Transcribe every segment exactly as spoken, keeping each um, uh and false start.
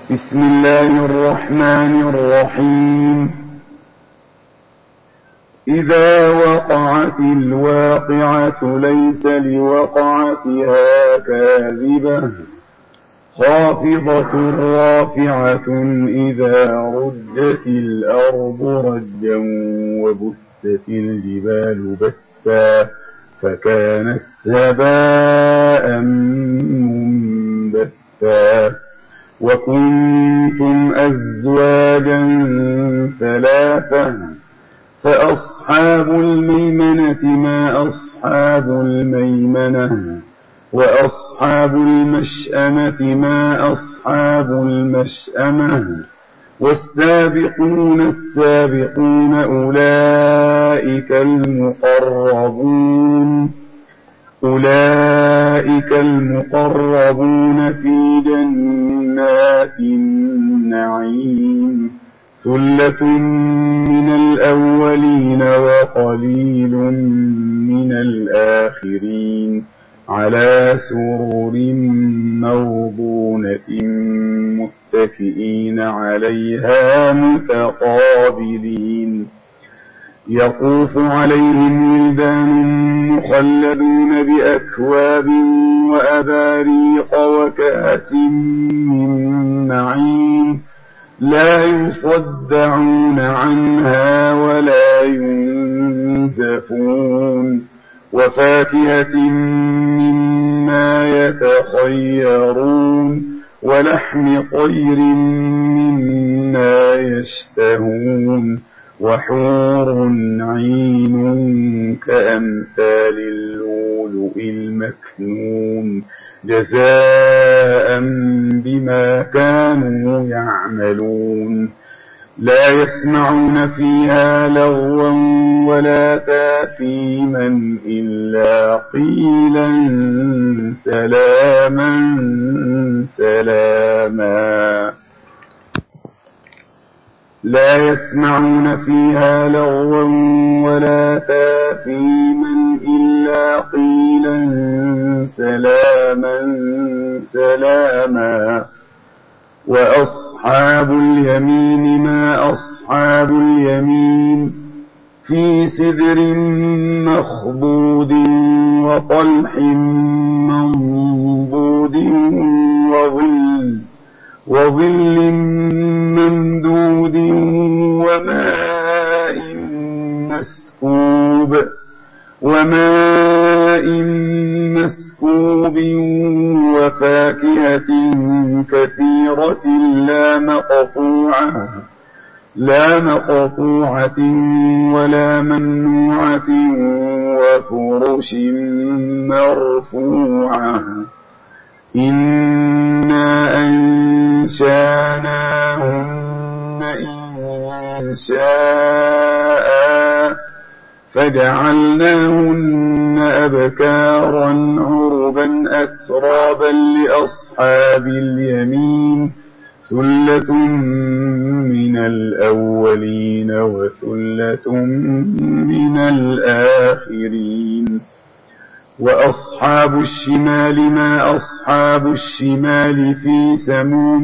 بسم الله الرحمن الرحيم. إذا وقعت الواقعة ليس لوقعتها كاذبة خافضة رافعة إذا رجت الأرض رجا وبست الجبال بسا فكانت هباء منبثا وكنتم أزواجا ثلاثة فأصحاب الميمنة ما أصحاب الميمنة وأصحاب المشأمة ما أصحاب المشأمة والسابقون السابقون أولئك المقربون أولئك المقربون في جنات النعيم ثلة من الأولين وقليل من الآخرين على سرر موضونة متكئين عليها متقابلين يطوف عليهم ولدان مخلدون بأكواب وأباريق وكأس من معين لا يصدعون عنها ولا ينزفون وفاكهة مما يتخيرون ولحم طير مما يشتهون وحور عين كأمثال اللؤلؤ المكنون جزاء بما كانوا يعملون لا يسمعون فيها لغوا ولا تأثيما إلا قيلا سلاما سلاما لا يسمعون فيها لغوا ولا تأثيما إلا قيلا سلاما سلاما وأصحاب اليمين ما أصحاب اليمين في سدر مخضود وطلح منضود وظل وظل ممدود وماء مسكوب وماء مسكوب وفاكهة كثيرة لا مقطوعة لا مقطوعة ولا ممنوعة وفرش مرفوعة إنا أنشأناهن إنشاء فجعلناهن أبكارا عربا أترابا لأصحاب اليمين ثلة من الأولين وثلة من الآخرين وأصحاب الشمال ما أصحاب الشمال في سموم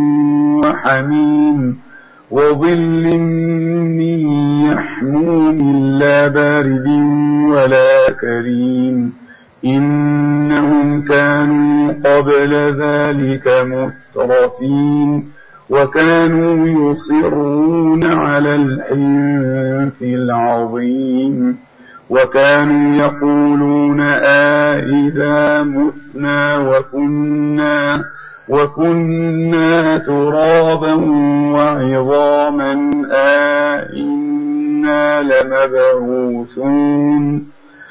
وحميم وظل من يحموم لا بارد ولا كريم إنهم كانوا قبل ذلك مترفين وكانوا يصرون على الحنث العظيم وكانوا يقولون آئذا متنا وكنا وكنا ترابا وعظاما آئنا لمبعوثون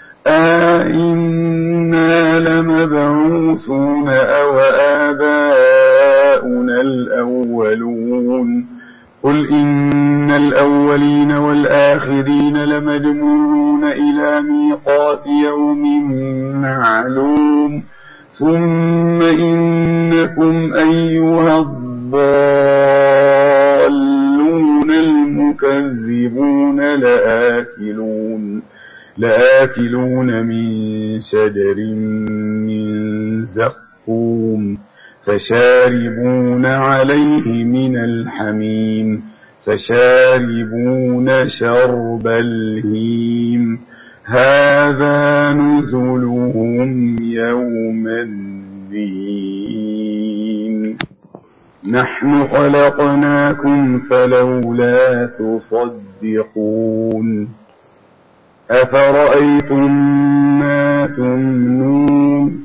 آئنا لمبعوثون أو آباؤنا الأولون قل إن الأولين والآخرين لمجموعون إلى ميقات يوم معلوم ثم إنكم أيها الضالون المكذبون لآكلون لآكلون من شجر من زقوم فشاربون عليه من الحميم فشاربون شرب الهيم هذا نزلهم يوم الدين نحن خلقناكم فلولا تصدقون أفرأيتم ما تمنون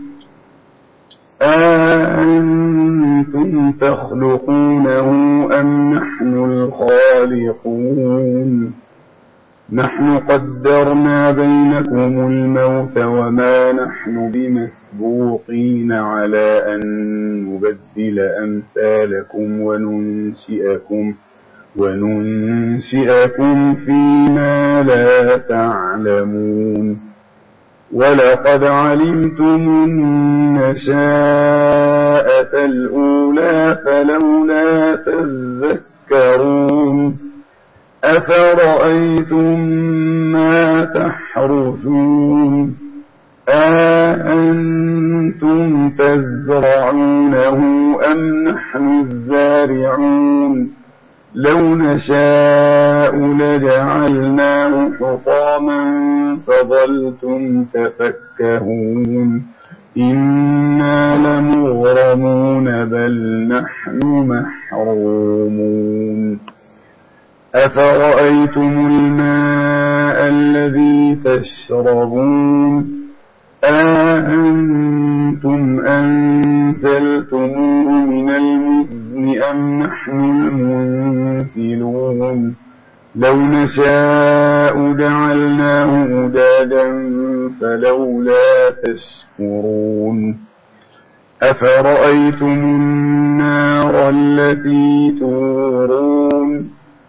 أأنتم تخلقونه أم نحن الخالقون نحن قدرنا بينكم الموت وما نحن بمسبوقين على أن نبدل أمثالكم وننشئكم وننشئكم فيما لا تعلمون ولقد علمتم النشاءة الأولى فلولا تذكرون أفرأيتم ما تحرثون أأنتم تزرعونه أم نحن الزارعون لو نشاء لجعلناه حطاما فظلتم تفكهون إنا لمغرمون بل نحن محرومون أفرأيتم الماء الذي تشربون أأنتم أنزلتموه من المزن أم نحن المنزلون لو نشاء جعلناه أجاجا فلولا تشكرون أفرأيتم النار التي تورون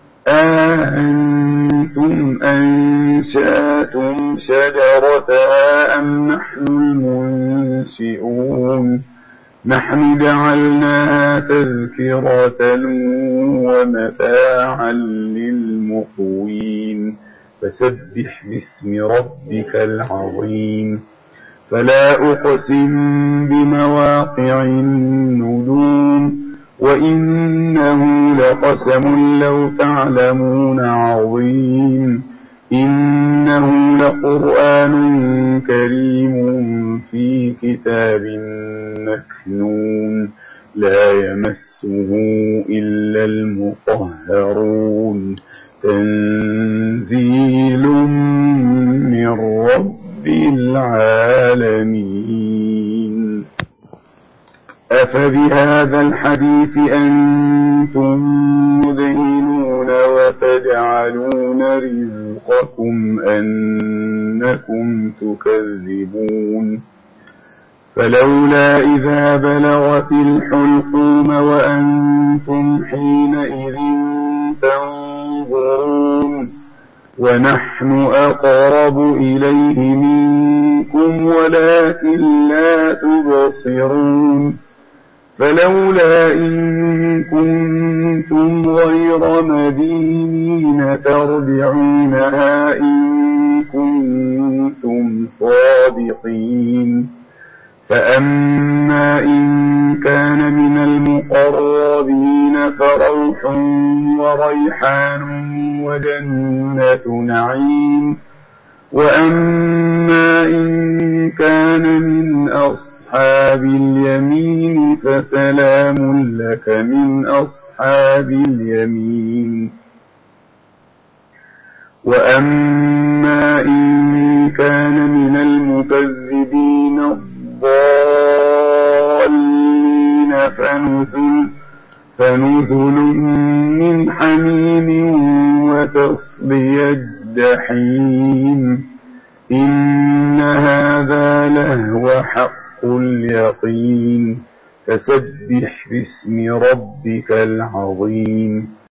أأنتم أنشأتم شجرتها أم نحن المنشئون نحن جعلناها تذكرة ومتاعا للمقوين فسبح باسم ربك العظيم فلا أقسم بمواقع النجوم وإنه لقسم لو تعلمون عظيم إنه لقرآن كريم في كتاب مكنون لا يمسه إلا المطهرون تنزيل من رب العالمين أفبهذا الحديث أنتم مدهنون وتجعلون رزقكم أنكم تكذبون فلولا إذا بلغت الحلقوم وأنتم حينئذ تنظرون ونحن أقرب إليه منكم ولكن لا تبصرون فلولا إن كنتم غير مدينين ترجعونها إن كنتم صادقين فأما إن كان من المقربين فروح وريحان وجنة نعيم وأما إن كان من أصحاب اليمين فسلام لك من أصحاب اليمين وأما إن كان من المكذبين الضالين فنزل فنزل من حميم وتصلية الجحيم إن هذا لهو حق اليقين فسبح باسم ربك العظيم